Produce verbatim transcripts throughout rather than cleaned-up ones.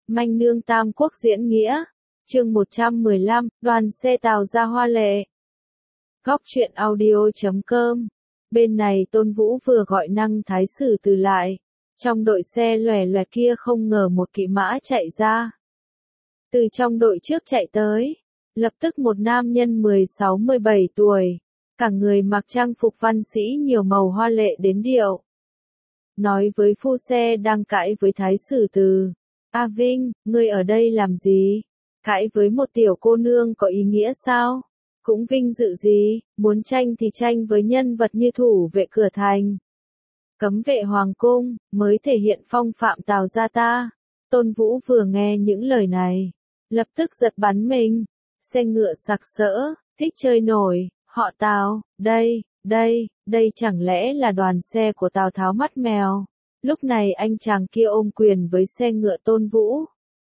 Manh nương Tam Quốc diễn nghĩa. Chương một trăm mười lăm, đoàn xe Tào ra hoa lệ. Góc truyện audio chấm com. Bên này Tôn Vũ vừa gọi Năng Thái Sử Từ lại. Trong đội xe lòe loẹt kia không ngờ một kỵ mã chạy ra. Từ trong đội trước chạy tới. Lập tức một nam nhân mười sáu mười bảy tuổi. Cả người mặc trang phục văn sĩ nhiều màu hoa lệ đến điệu. Nói với phu xe đang cãi với Thái Sử Từ. A Vinh, ngươi ở đây làm gì? Cãi với một tiểu cô nương có ý nghĩa sao? Cũng vinh dự gì, muốn tranh thì tranh với nhân vật như thủ vệ cửa thành. Cấm vệ hoàng cung, mới thể hiện phong phạm Tào gia ta. Tôn Vũ vừa nghe những lời này, lập tức giật bắn mình. Xe ngựa sặc sỡ, thích chơi nổi, họ Tào, đây, đây, đây chẳng lẽ là đoàn xe của Tào Tháo mắt mèo. Lúc này anh chàng kia ôm quyền với xe ngựa Tôn Vũ.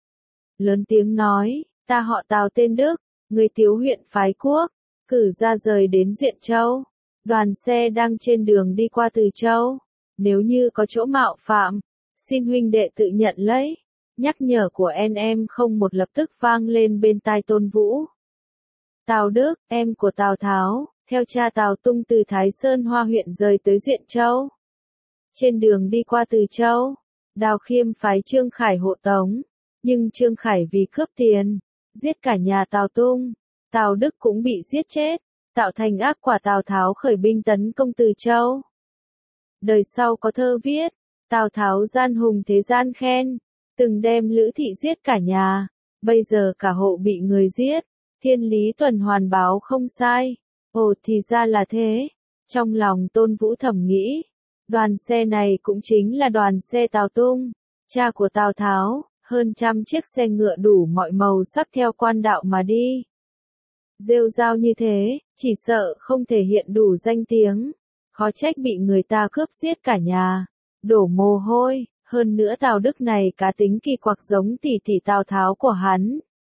Lớn tiếng nói, ta họ Tào tên Đức, người Tiếu huyện phái quốc, cử ra rời đến Duyện Châu. Đoàn xe đang trên đường đi qua Từ Châu. Nếu như có chỗ mạo phạm, xin huynh đệ tự nhận lấy. Nhắc nhở của en em không một lập tức vang lên bên tai Tôn Vũ. Tào Đức, em của Tào Tháo, theo cha Tào Tung từ Thái Sơn Hoa huyện rời tới Duyện Châu. Trên đường đi qua Từ Châu, Đào Khiêm phái Trương Khải hộ tống, nhưng Trương Khải vì cướp tiền, giết cả nhà Tào Tung, Tào Đức cũng bị giết chết, tạo thành ác quả. Tào Tháo khởi binh tấn công Từ Châu. Đời sau có thơ viết, Tào Tháo gian hùng thế gian khen, từng đem Lữ thị giết cả nhà, bây giờ cả hộ bị người giết, thiên lý tuần hoàn báo không sai. Ồ thì ra là thế, trong lòng Tôn Vũ thầm nghĩ. Đoàn xe này cũng chính là đoàn xe Tào Tung, cha của Tào Tháo, hơn trăm chiếc xe ngựa đủ mọi màu sắc theo quan đạo mà đi. Rêu rao như thế, chỉ sợ không thể hiện đủ danh tiếng, khó trách bị người ta cướp giết cả nhà, đổ mồ hôi, hơn nữa Tào Đức này cá tính kỳ quặc giống tỷ tỷ Tào Tháo của hắn.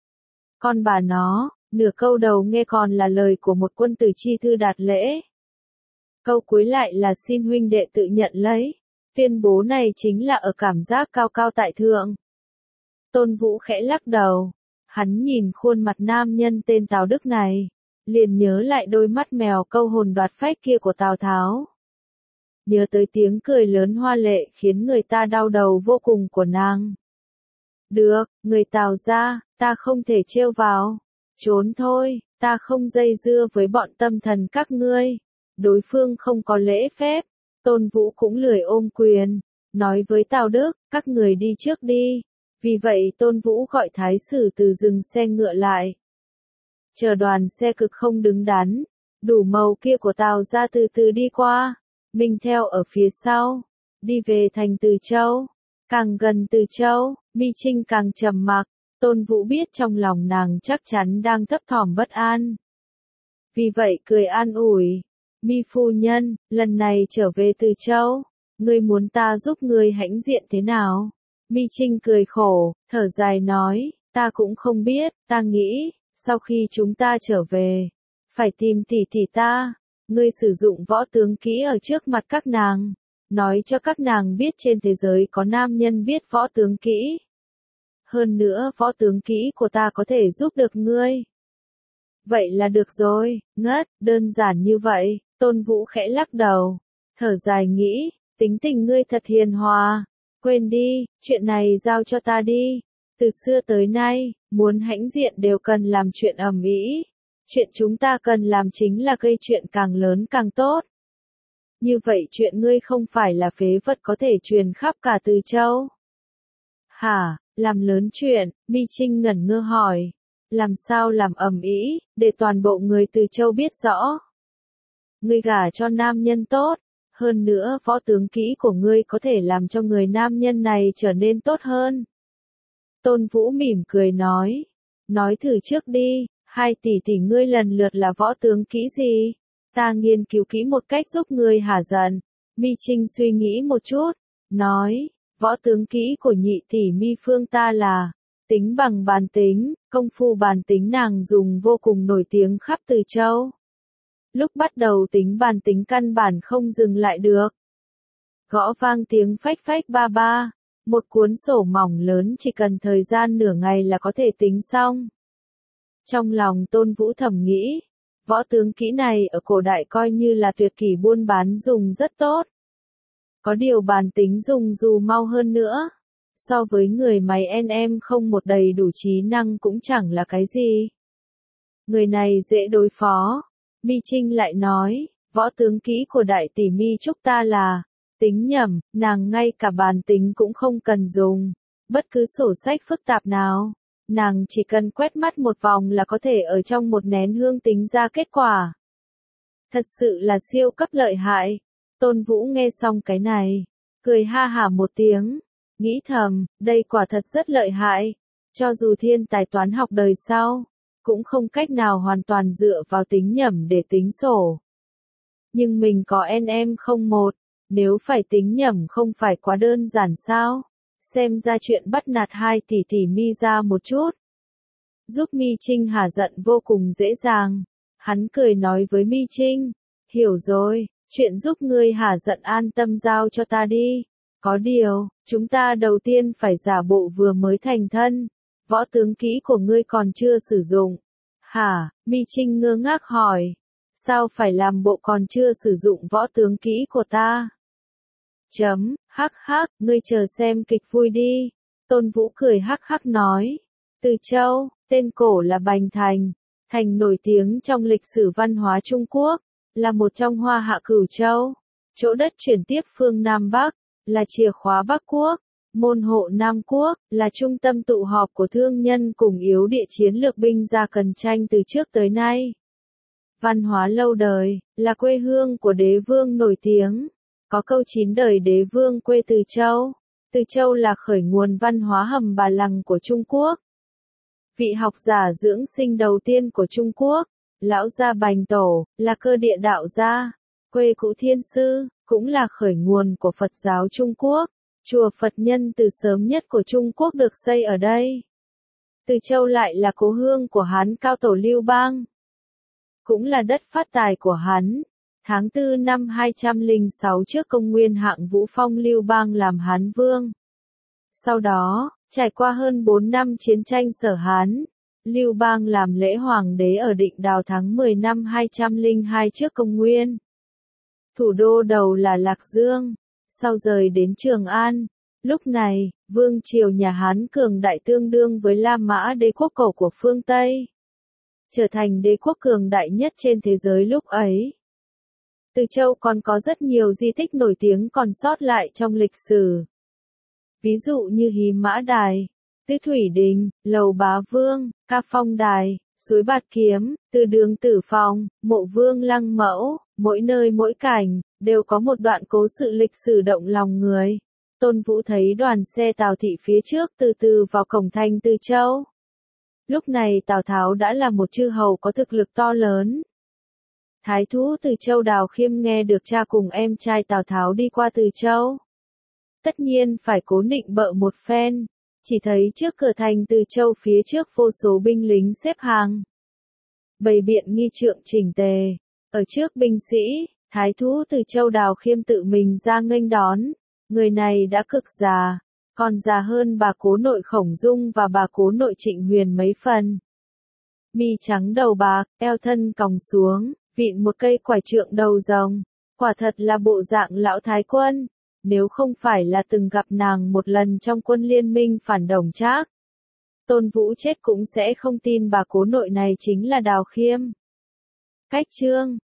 Con bà nó, nửa câu đầu nghe còn là lời của một quân tử chi thư đạt lễ. Câu cuối lại là xin huynh đệ tự nhận lấy. Tuyên bố này chính là ở cảm giác cao cao tại thượng. Tôn Vũ khẽ lắc đầu. Hắn nhìn khuôn mặt nam nhân tên Tào Đức này, liền nhớ lại đôi mắt mèo câu hồn đoạt phách kia của Tào Tháo. Nhớ tới tiếng cười lớn hoa lệ khiến người ta đau đầu vô cùng của nàng. Được, người Tào gia, ta không thể trêu vào. Trốn thôi, ta không dây dưa với bọn tâm thần các ngươi. Đối phương không có lễ phép, Tôn Vũ cũng lười ôm quyền, nói với Tào Đức, các người đi trước đi. Vì vậy Tôn Vũ gọi Thái Sử Từ dừng xe ngựa lại. Chờ đoàn xe cực không đứng đắn, đủ màu kia của Tào ra từ từ đi qua, mình theo ở phía sau, đi về thành Từ Châu. Càng gần Từ Châu, Mi Trinh càng trầm mặc, Tôn Vũ biết trong lòng nàng chắc chắn đang thấp thỏm bất an. Vì vậy cười an ủi. Mi phu nhân, lần này trở về Từ Châu, ngươi muốn ta giúp ngươi hãnh diện thế nào? Mi Trinh cười khổ, thở dài nói, ta cũng không biết, ta nghĩ, sau khi chúng ta trở về, phải tìm tỷ tỷ ta, ngươi sử dụng võ tướng kỹ ở trước mặt các nàng, nói cho các nàng biết trên thế giới có nam nhân biết võ tướng kỹ. Hơn nữa võ tướng kỹ của ta có thể giúp được ngươi. Vậy là được rồi, ngất, đơn giản như vậy. Tôn Vũ khẽ lắc đầu, thở dài nghĩ, tính tình ngươi thật hiền hòa, quên đi, chuyện này giao cho ta đi. Từ xưa tới nay, muốn hãnh diện đều cần làm chuyện ầm ĩ, chuyện chúng ta cần làm chính là gây chuyện càng lớn càng tốt. Như vậy chuyện ngươi không phải là phế vật có thể truyền khắp cả Từ Châu. Hả, làm lớn chuyện, Mi Trinh ngẩn ngơ hỏi, làm sao làm ầm ĩ, để toàn bộ người Từ Châu biết rõ. Ngươi gả cho nam nhân tốt, hơn nữa võ tướng kỹ của ngươi có thể làm cho người nam nhân này trở nên tốt hơn. Tôn Vũ mỉm cười nói, nói thử trước đi, hai tỷ tỷ ngươi lần lượt là võ tướng kỹ gì? Ta nghiên cứu kỹ một cách giúp ngươi hả giận. Mi Trinh suy nghĩ một chút, nói, võ tướng kỹ của nhị tỷ Mi Phương ta là tính bằng bàn tính, công phu bàn tính nàng dùng vô cùng nổi tiếng khắp Từ Châu. Lúc bắt đầu tính bàn tính căn bản không dừng lại được. Gõ vang tiếng phách phách ba ba, Một cuốn sổ mỏng lớn chỉ cần thời gian nửa ngày là có thể tính xong. Trong lòng Tôn Vũ thầm nghĩ, võ tướng kỹ này ở cổ đại coi như là tuyệt kỹ buôn bán dùng rất tốt. Có điều bàn tính dùng dù mau hơn nữa. So với người máy en em không một đầy đủ trí năng cũng chẳng là cái gì. Người này dễ đối phó. Mi Trinh lại nói, võ tướng kỹ của đại tỷ Mi Trúc ta là tính nhẩm, nàng ngay cả bàn tính cũng không cần dùng. Bất cứ sổ sách phức tạp nào, nàng chỉ cần quét mắt một vòng là có thể ở trong một nén hương tính ra kết quả. Thật sự là siêu cấp lợi hại. Tôn Vũ nghe xong cái này, cười ha hả một tiếng, nghĩ thầm, đây quả thật rất lợi hại. Cho dù thiên tài toán học đời sau, cũng không cách nào hoàn toàn dựa vào tính nhẩm để tính sổ. Nhưng mình có en em không một, nếu phải tính nhẩm không phải quá đơn giản sao? Xem ra chuyện bắt nạt hai tỷ tỷ Mi ra một chút. Giúp Mi Trinh hả giận vô cùng dễ dàng. Hắn cười nói với Mi Trinh, hiểu rồi, chuyện giúp ngươi hả giận an tâm giao cho ta đi. Có điều, chúng ta đầu tiên phải giả bộ vừa mới thành thân. Võ tướng kỹ của ngươi còn chưa sử dụng. Hả? Mi Trinh ngơ ngác hỏi. Sao phải làm bộ còn chưa sử dụng võ tướng kỹ của ta? Chấm, hắc hắc, ngươi chờ xem kịch vui đi. Tôn Vũ cười hắc hắc nói. Từ Châu, tên cổ là Bành Thành. Thành nổi tiếng trong lịch sử văn hóa Trung Quốc, là một trong Hoa Hạ Cửu Châu. Chỗ đất chuyển tiếp phương Nam Bắc, là chìa khóa Bắc Quốc. Môn hộ Nam Quốc, là trung tâm tụ họp của thương nhân cùng yếu địa chiến lược binh gia cần tranh từ trước tới nay. Văn hóa lâu đời, là quê hương của đế vương nổi tiếng. Có câu chín đời đế vương quê Từ Châu. Từ Châu là khởi nguồn văn hóa Hầm Bà Lằng của Trung Quốc. Vị học giả dưỡng sinh đầu tiên của Trung Quốc, Lão Gia Bành Tổ, là cơ địa đạo gia. Quê cũ Thiên Sư, cũng là khởi nguồn của Phật giáo Trung Quốc. Chùa Phật Nhân từ sớm nhất của Trung Quốc được xây ở đây. Từ Châu lại là cố hương của Hán cao tổ Lưu Bang. Cũng là đất phát tài của hắn. Tháng tư năm hai trăm lẻ sáu trước công nguyên Hạng Vũ phong Lưu Bang làm Hán Vương. Sau đó, trải qua hơn bốn năm chiến tranh Sở Hán, Lưu Bang làm lễ hoàng đế ở Định Đào tháng mười năm hai trăm lẻ hai trước công nguyên. Thủ đô đầu là Lạc Dương, sau rời đến Trường An. Lúc này, vương triều nhà Hán cường đại tương đương với La Mã đế quốc cổ của phương Tây, trở thành đế quốc cường đại nhất trên thế giới lúc ấy. Từ Châu còn có rất nhiều di tích nổi tiếng còn sót lại trong lịch sử. Ví dụ như Hí Mã Đài, Tứ Thủy Đình, Lầu Bá Vương, Ca Phong Đài, Suối Bạt Kiếm, Từ Đường Tử Phòng, Mộ Vương Lăng Mẫu, mỗi nơi mỗi cảnh, đều có một đoạn cố sự lịch sử động lòng người. Tôn Vũ thấy đoàn xe Tào thị phía trước từ từ vào cổng thành Từ Châu. Lúc này Tào Tháo đã là một chư hầu có thực lực to lớn. Thái thú Từ Châu Đào Khiêm nghe được cha cùng em trai Tào Tháo đi qua Từ Châu. Tất nhiên phải cố nịnh bợ một phen, chỉ thấy trước cửa thành Từ Châu phía trước vô số binh lính xếp hàng. Bày biện nghi trượng chỉnh tề, ở trước binh sĩ, Thái thú Từ Châu Đào Khiêm tự mình ra nghênh đón. Người này đã cực già, còn già hơn bà cố nội Khổng Dung và bà cố nội Trịnh Huyền mấy phần. Mi trắng đầu bạc, eo thân còng xuống, vịn một cây quải trượng đầu rồng, quả thật là bộ dạng lão thái quân. Nếu không phải là từng gặp nàng một lần trong quân liên minh phản Đồng Trác, Tôn Vũ chết cũng sẽ không tin bà cố nội này chính là Đào Khiêm. Cách chương